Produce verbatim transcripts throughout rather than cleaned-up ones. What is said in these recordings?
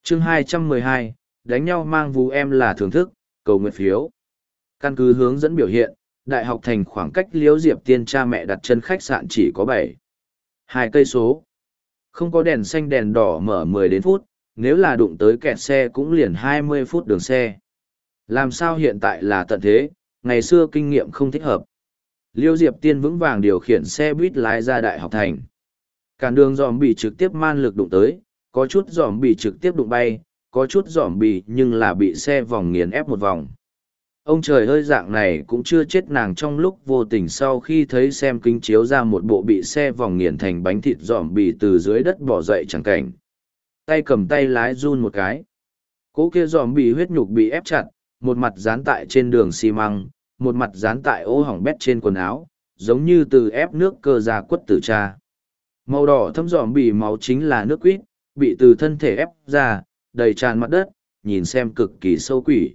Chương hai trăm mười hai, đánh nhau mang vú em là thưởng thức, cầu nguyện phiếu. Căn cứ hướng dẫn biểu hiện, Đại học Thành khoảng cách Liễu Diệp Tiên cha mẹ đặt chân khách sạn chỉ có bảy hai cây số. Không có đèn xanh đèn đỏ mở mười đến phút, nếu là đụng tới kẹt xe cũng liền hai mươi phút đường xe. Làm sao hiện tại là tận thế, ngày xưa kinh nghiệm không thích hợp. Liễu Diệp Tiên vững vàng điều khiển xe buýt lái ra Đại học Thành. Cản đường dòm bị trực tiếp man lực đụng tới, có chút dòm bị trực tiếp đụng bay, có chút dòm bị nhưng là bị xe vòng nghiền ép một vòng. Ông trời ơi, dạng này cũng chưa chết nàng trong lúc vô tình sau khi thấy xem kính chiếu ra một bộ bị xe vòng nghiền thành bánh thịt dòm bị từ dưới đất bỏ dậy chẳng cảnh. Tay cầm tay lái run một cái. Cỗ kia dòm bị huyết nhục bị ép chặt, một mặt dán tại trên đường xi măng, một mặt dán tại ô hỏng bét trên quần áo, giống như từ ép nước cơ ra quất tử cha. Màu đỏ thấm dòm bị máu chính là nước quýt, bị từ thân thể ép ra, đầy tràn mặt đất, nhìn xem cực kỳ sâu quỷ.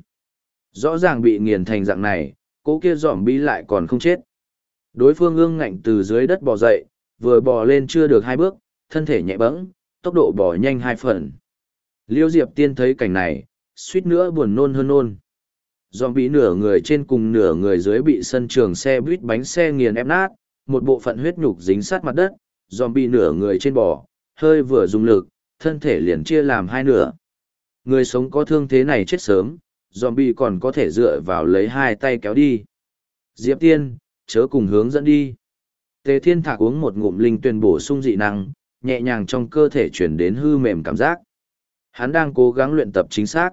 Rõ ràng bị nghiền thành dạng này, cỗ kia dòm bi lại còn không chết. Đối phương ương ngạnh từ dưới đất bò dậy, vừa bò lên chưa được hai bước, thân thể nhẹ bẫng, tốc độ bò nhanh hai phần. Liêu Diệp Tiên thấy cảnh này, suýt nữa buồn nôn hơn nôn. Dòm bi nửa người trên cùng nửa người dưới bị sân trường xe buýt bánh xe nghiền ép nát, một bộ phận huyết nhục dính sát mặt đất, dòm bi nửa người trên bò, hơi vừa dùng lực, thân thể liền chia làm hai nửa. Người sống có thương thế này chết sớm, zombie còn có thể dựa vào lấy hai tay kéo đi. Diệp Tiên, chớ cùng hướng dẫn đi. Tề Thiên Thạc uống một ngụm linh tuyền bổ sung dị năng, nhẹ nhàng trong cơ thể chuyển đến hư mềm cảm giác. Hắn đang cố gắng luyện tập chính xác.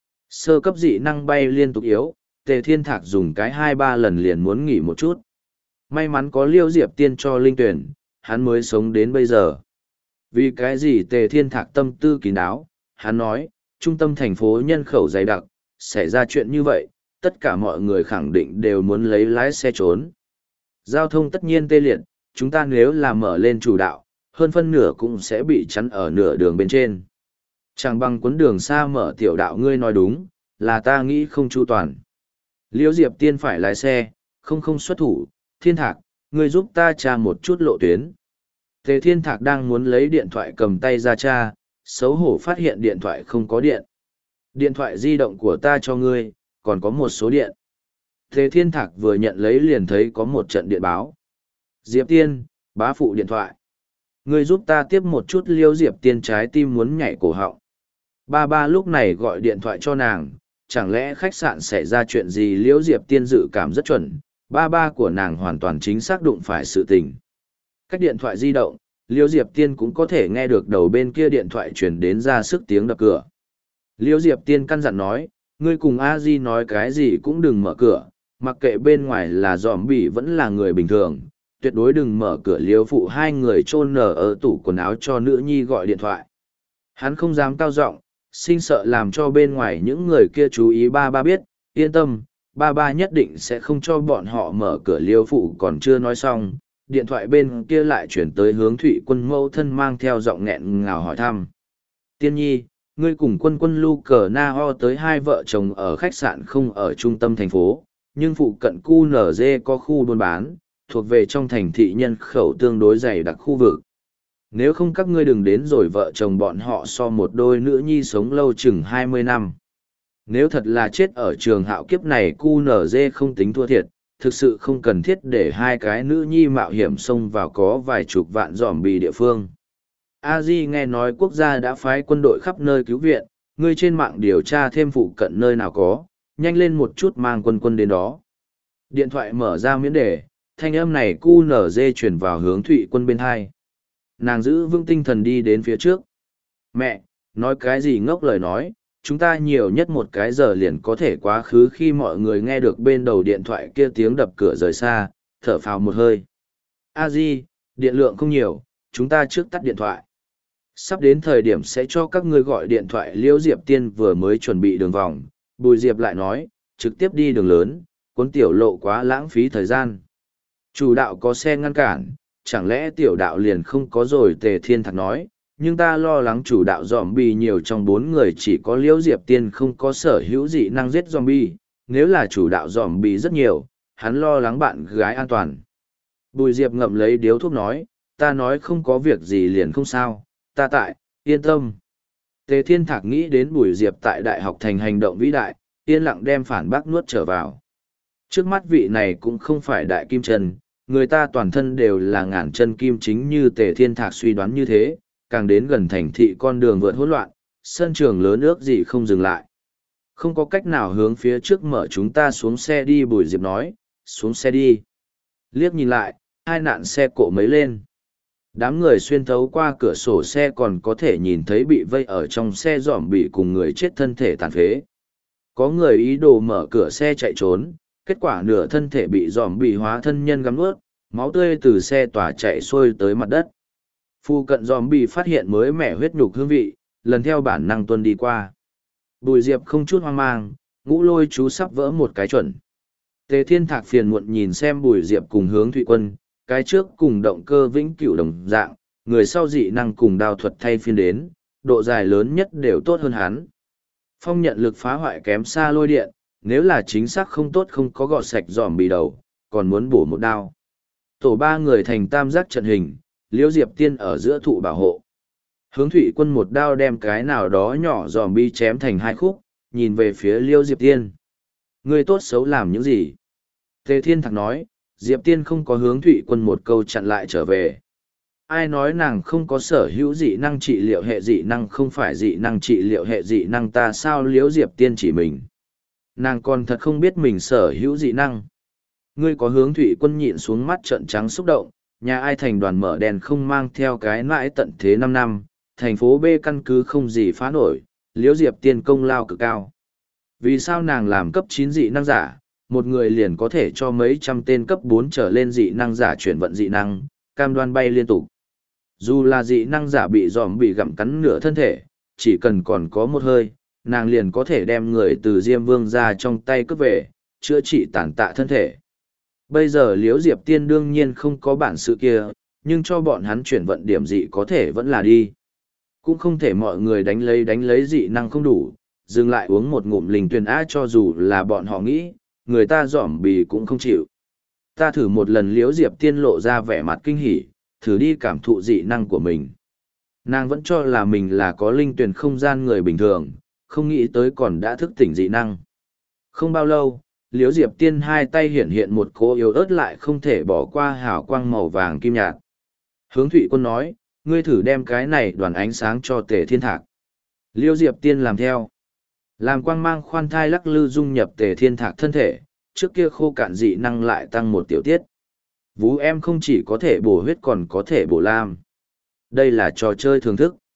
Sơ cấp dị năng bay liên tục yếu, Tề Thiên Thạc dùng cái hai ba lần liền muốn nghỉ một chút. May mắn có Liêu Diệp Tiên cho linh tuyển, hắn mới sống đến bây giờ. Vì cái gì Tề Thiên Thạc tâm tư kín đáo, hắn nói, trung tâm thành phố nhân khẩu dày đặc, xảy ra chuyện như vậy, tất cả mọi người khẳng định đều muốn lấy lái xe trốn. Giao thông tất nhiên tê liệt, chúng ta nếu là mở lên chủ đạo, hơn phân nửa cũng sẽ bị chắn ở nửa đường bên trên. Chẳng bằng cuốn đường xa mở tiểu đạo, ngươi nói đúng, là ta nghĩ không chu toàn. Liễu Diệp Tiên phải lái xe, không không xuất thủ, Thiên Thạc, ngươi giúp ta tra một chút lộ tuyến. Tề Thiên Thạc đang muốn lấy điện thoại cầm tay ra tra, xấu hổ phát hiện điện thoại không có điện. Điện thoại di động của ta cho ngươi, còn có một số điện. Tề Thiên Thạc vừa nhận lấy liền thấy có một trận điện báo. Diệp Tiên, bá phụ điện thoại. Ngươi giúp ta tiếp một chút. Liêu Diệp Tiên trái tim muốn nhảy cổ họng. Ba ba lúc này gọi điện thoại cho nàng, chẳng lẽ khách sạn xảy ra chuyện gì? Liêu Diệp Tiên dự cảm rất chuẩn, ba ba của nàng hoàn toàn chính xác đụng phải sự tình. Cách điện thoại di động, Liêu Diệp Tiên cũng có thể nghe được đầu bên kia điện thoại truyền đến ra sức tiếng đập cửa. Liêu Diệp Tiên căn dặn nói, ngươi cùng a di nói cái gì cũng đừng mở cửa, mặc kệ bên ngoài là dòm bỉ vẫn là người bình thường, tuyệt đối đừng mở cửa. Liêu phụ hai người chôn nở ở tủ quần áo cho nữ nhi gọi điện thoại. Hắn không dám cao giọng, sinh sợ làm cho bên ngoài những người kia chú ý. Ba ba biết, yên tâm, ba ba nhất định sẽ không cho bọn họ mở cửa. Liêu phụ còn chưa nói xong, điện thoại bên kia lại chuyển tới Hướng Thụy Quân mẫu thân mang theo giọng nghẹn ngào hỏi thăm. Tiên nhi, ngươi cùng Quân Quân lu cờ na ho tới hai vợ chồng ở khách sạn không ở trung tâm thành phố, nhưng phụ cận cu nở dê có khu buôn bán, thuộc về trong thành thị nhân khẩu tương đối dày đặc khu vực. Nếu không các ngươi đừng đến rồi vợ chồng bọn họ so một đôi nữ nhi sống lâu chừng hai mươi năm. Nếu thật là chết ở trường hạo kiếp này, cu nở dê không tính thua thiệt, thực sự không cần thiết để hai cái nữ nhi mạo hiểm xông vào có vài chục vạn dòm bì địa phương. A Di nghe nói quốc gia đã phái quân đội khắp nơi cứu viện, ngươi trên mạng điều tra thêm phụ cận nơi nào có, nhanh lên một chút mang quân quân đến đó. Điện thoại mở ra miễn đề, thanh âm này cu nở dê chuyển vào Hướng Thụy Quân bên hai. Nàng giữ vững tinh thần đi đến phía trước. Mẹ, nói cái gì ngốc lời nói, chúng ta nhiều nhất một cái giờ liền có thể quá khứ. Khi mọi người nghe được bên đầu điện thoại kia tiếng đập cửa rời xa, thở phào một hơi. A Di, điện lượng không nhiều, chúng ta trước tắt điện thoại. Sắp đến thời điểm sẽ cho các ngươi gọi điện thoại. Liễu Diệp Tiên vừa mới chuẩn bị đường vòng, Bùi Diệp lại nói, trực tiếp đi đường lớn, cuốn tiểu lộ quá lãng phí thời gian. Chủ đạo có xe ngăn cản, chẳng lẽ tiểu đạo liền không có rồi? Tề Thiên Thạc nói, nhưng ta lo lắng chủ đạo zombie nhiều, trong bốn người chỉ có Liễu Diệp Tiên không có sở hữu dị năng giết zombie, nếu là chủ đạo zombie rất nhiều, hắn lo lắng bạn gái an toàn. Bùi Diệp ngậm lấy điếu thuốc nói, ta nói không có việc gì liền không sao, ta tại, yên tâm. Tề Thiên Thạc nghĩ đến Bùi Diệp tại Đại học thành hành động vĩ đại, yên lặng đem phản bác nuốt trở vào. Trước mắt vị này cũng không phải đại kim chân, người ta toàn thân đều là ngàn chân kim chính như Tề Thiên Thạc suy đoán như thế, càng đến gần thành thị con đường vượt hỗn loạn, sân trường lớn ước gì không dừng lại. Không có cách nào hướng phía trước mở chúng ta xuống xe đi, Bùi Diệp nói, xuống xe đi. Liếc nhìn lại, hai nạn xe cộ mấy lên. Đám người xuyên thấu qua cửa sổ xe còn có thể nhìn thấy bị vây ở trong xe dòm bị cùng người chết thân thể tàn phế. Có người ý đồ mở cửa xe chạy trốn, kết quả nửa thân thể bị dòm bị hóa thân nhân gắm ướt, máu tươi từ xe tỏa chạy xuôi tới mặt đất. Phu cận dòm bị phát hiện mới mẻ huyết nhục hương vị, lần theo bản năng tuân đi qua. Bùi Diệp không chút hoang mang, ngũ lôi chú sắp vỡ một cái chuẩn. Tề Thiên Thạc phiền muộn nhìn xem Bùi Diệp cùng Hướng Thụy Quân, cái trước cùng động cơ vĩnh cửu đồng dạng, người sau dị năng cùng đao thuật thay phiên đến, độ dài lớn nhất đều tốt hơn hắn. Phong nhận lực phá hoại kém xa lôi điện, nếu là chính xác không tốt không có gọt sạch dòm bị đầu, còn muốn bổ một đao. Tổ ba người thành tam giác trận hình, Liễu Diệp Tiên ở giữa thụ bảo hộ. Hướng Thụy Quân một đao đem cái nào đó nhỏ dòm bi chém thành hai khúc, nhìn về phía Liễu Diệp Tiên. Ngươi tốt xấu làm những gì? Tề Thiên Thạc nói, Diệp Tiên không có Hướng Thụy Quân một câu chặn lại trở về. Ai nói nàng không có sở hữu dị năng trị liệu hệ dị năng không phải dị năng trị liệu hệ dị năng ta sao Liễu Diệp Tiên chỉ mình. Nàng còn thật không biết mình sở hữu dị năng. Ngươi có Hướng Thụy Quân nhịn xuống mắt trợn trắng xúc động, nhà ai thành đoàn mở đèn không mang theo cái mãi tận thế năm năm, thành phố B căn cứ không gì phá nổi, Liễu Diệp Tiên công lao cực cao. Vì sao nàng làm cấp chín dị năng giả, một người liền có thể cho mấy trăm tên cấp bốn trở lên dị năng giả chuyển vận dị năng, cam đoan bay liên tục. Dù là dị năng giả bị dòm bị gặm cắn nửa thân thể, chỉ cần còn có một hơi, nàng liền có thể đem người từ Diêm Vương ra trong tay cướp về, chữa trị tàn tạ thân thể. Bây giờ Liễu Diệp Tiên đương nhiên không có bản sự kia, nhưng cho bọn hắn chuyển vận điểm dị có thể vẫn là đi. Cũng không thể mọi người đánh lấy đánh lấy dị năng không đủ, dừng lại uống một ngụm linh tuyền á cho dù là bọn họ nghĩ, người ta dỏm bì cũng không chịu. Ta thử một lần Liễu Diệp Tiên lộ ra vẻ mặt kinh hỉ, thử đi cảm thụ dị năng của mình. Nàng vẫn cho là mình là có linh tuyền không gian người bình thường, không nghĩ tới còn đã thức tỉnh dị năng. Không bao lâu, Liễu Diệp Tiên hai tay hiện hiện một cỗ yếu ớt lại không thể bỏ qua hào quang màu vàng kim nhạt. Hướng Thụy Quân nói, ngươi thử đem cái này đoàn ánh sáng cho Tề Thiên Thạc. Liễu Diệp Tiên làm theo. Làm quang mang khoan thai lắc lư dung nhập Tề Thiên Thạc thân thể, trước kia khô cạn dị năng lại tăng một tiểu tiết. Vú em không chỉ có thể bổ huyết còn có thể bổ lam. Đây là trò chơi thưởng thức.